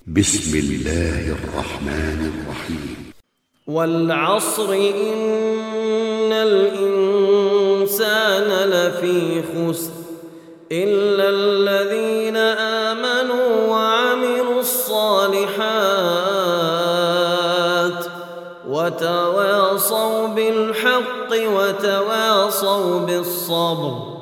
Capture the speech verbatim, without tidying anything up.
بسم الله الرحمن الرحيم. والعصر إن الإنسان لفي خسر إلا الذين آمنوا وعملوا الصالحات وتواصوا بالحق وتواصوا بالصبر.